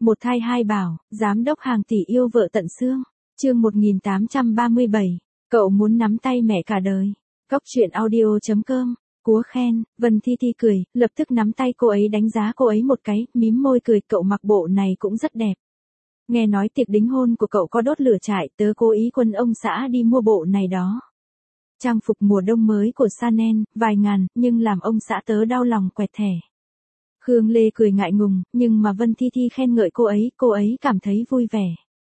Một thai hai bảo, giám đốc hàng tỷ yêu vợ tận xương. Chương 1837, cậu muốn nắm tay mẹ cả đời. Cóc truyện audio.com. Cúa khen, Vân Thi Thi cười, lập tức nắm tay cô ấy đánh giá cô ấy một cái, mím môi cười, cậu mặc bộ này cũng rất đẹp. Nghe nói tiệc đính hôn của cậu có đốt lửa trại, tớ cố ý quân ông xã đi mua bộ này đó. Trang phục mùa đông mới của Chanel, vài ngàn, nhưng làm ông xã tớ đau lòng quẹt thẻ. Khương Lê cười ngại ngùng, nhưng mà Vân Thi Thi khen ngợi cô ấy cảm thấy vui vẻ.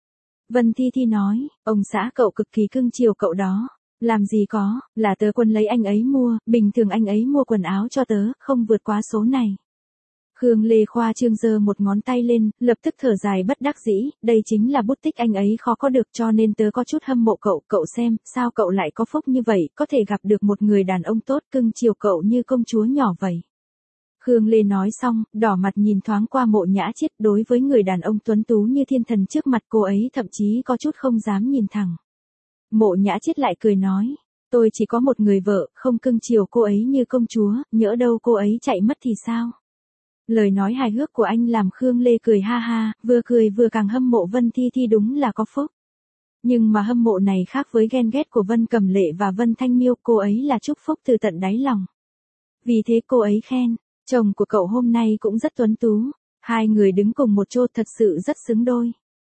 Vân Thi Thi nói, ông xã cậu cực kỳ cưng chiều cậu đó. Làm gì có, là tớ quân lấy anh ấy mua, bình thường anh ấy mua quần áo cho tớ, không vượt quá số này. Khương Lê khoa trương giơ một ngón tay lên, lập tức thở dài bất đắc dĩ, đây chính là bút tích anh ấy khó có được cho nên tớ có chút hâm mộ cậu xem, sao cậu lại có phúc như vậy, có thể gặp được một người đàn ông tốt cưng chiều cậu như công chúa nhỏ vậy. Khương Lê nói xong, đỏ mặt nhìn thoáng qua Mộ Nhã Chiết, đối với người đàn ông tuấn tú như thiên thần trước mặt cô ấy thậm chí có chút không dám nhìn thẳng. Mộ Nhã Chiết lại cười nói, tôi chỉ có một người vợ, không cưng chiều cô ấy như công chúa, nhỡ đâu cô ấy chạy mất thì sao? Lời nói hài hước của anh làm Khương Lê cười ha ha, vừa cười vừa càng hâm mộ Vân Thi Thi đúng là có phúc. Nhưng mà hâm mộ này khác với ghen ghét của Vân Cẩm Lệ và Vân Thanh Miêu, cô ấy là chúc phúc từ tận đáy lòng. Vì thế cô ấy khen, chồng của cậu hôm nay cũng rất tuấn tú, hai người đứng cùng một chỗ thật sự rất xứng đôi.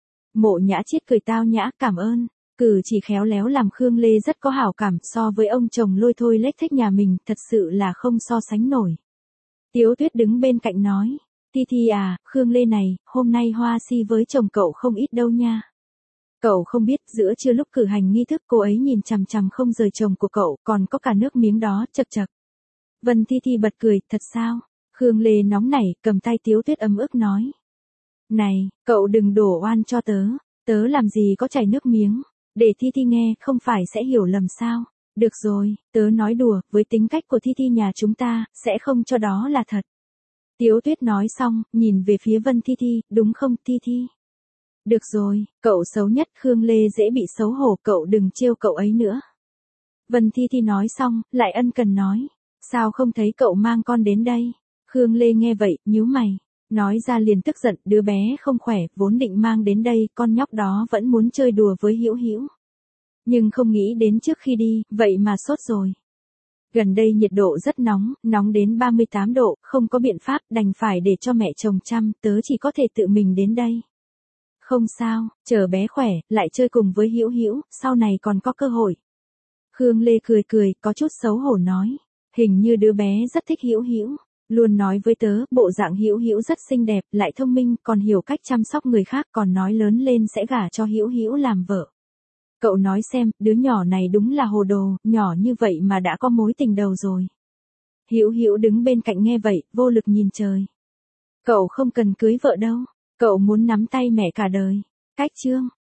Mộ Nhã Chiết cười tao nhã, cảm ơn. Cử chỉ khéo léo làm Khương Lê rất có hảo cảm, so với ông chồng lôi thôi lếch thếch nhà mình, thật sự là không so sánh nổi. Tiếu Tuyết đứng bên cạnh nói, Thi Thi à, Khương Lê này, hôm nay Hoa Si với chồng cậu không ít đâu nha. Cậu không biết, giữa trưa lúc cử hành nghi thức cô ấy nhìn chằm chằm không rời chồng của cậu, còn có cả nước miếng đó, chật chật. Vân Thi Thi bật cười, thật sao? Khương Lê nóng nảy, cầm tay Tiếu Tuyết ấm ức nói. Này, cậu đừng đổ oan cho tớ làm gì có chảy nước miếng. Để Thi Thi nghe, không phải sẽ hiểu lầm sao? Được rồi, tớ nói đùa, với tính cách của Thi Thi nhà chúng ta, sẽ không cho đó là thật. Tiếu Tuyết nói xong, nhìn về phía Vân Thi Thi, đúng không Thi Thi? Được rồi, cậu xấu nhất, Khương Lê dễ bị xấu hổ, cậu đừng trêu cậu ấy nữa. Vân Thi Thi nói xong, lại ân cần nói, sao không thấy cậu mang con đến đây? Khương Lê nghe vậy, nhíu mày. Nói ra liền tức giận, đứa bé không khỏe, vốn định mang đến đây, con nhóc đó vẫn muốn chơi đùa với Hữu Hữu. Nhưng không nghĩ đến trước khi đi, vậy mà sốt rồi. Gần đây nhiệt độ rất nóng, nóng đến 38 độ, không có biện pháp, đành phải để cho mẹ chồng chăm, tớ chỉ có thể tự mình đến đây. Không sao, chờ bé khỏe, lại chơi cùng với Hữu Hữu, sau này còn có cơ hội. Khương Lê cười, có chút xấu hổ nói, hình như đứa bé rất thích Hữu Hữu. Luôn nói với tớ, bộ dạng Hữu Hữu rất xinh đẹp, lại thông minh, còn hiểu cách chăm sóc người khác, còn nói lớn lên sẽ gả cho Hữu Hữu làm vợ. Cậu nói xem, đứa nhỏ này đúng là hồ đồ, nhỏ như vậy mà đã có mối tình đầu rồi. Hữu Hữu đứng bên cạnh nghe vậy, vô lực nhìn trời. Cậu không cần cưới vợ đâu, cậu muốn nắm tay mẹ cả đời. Cách chương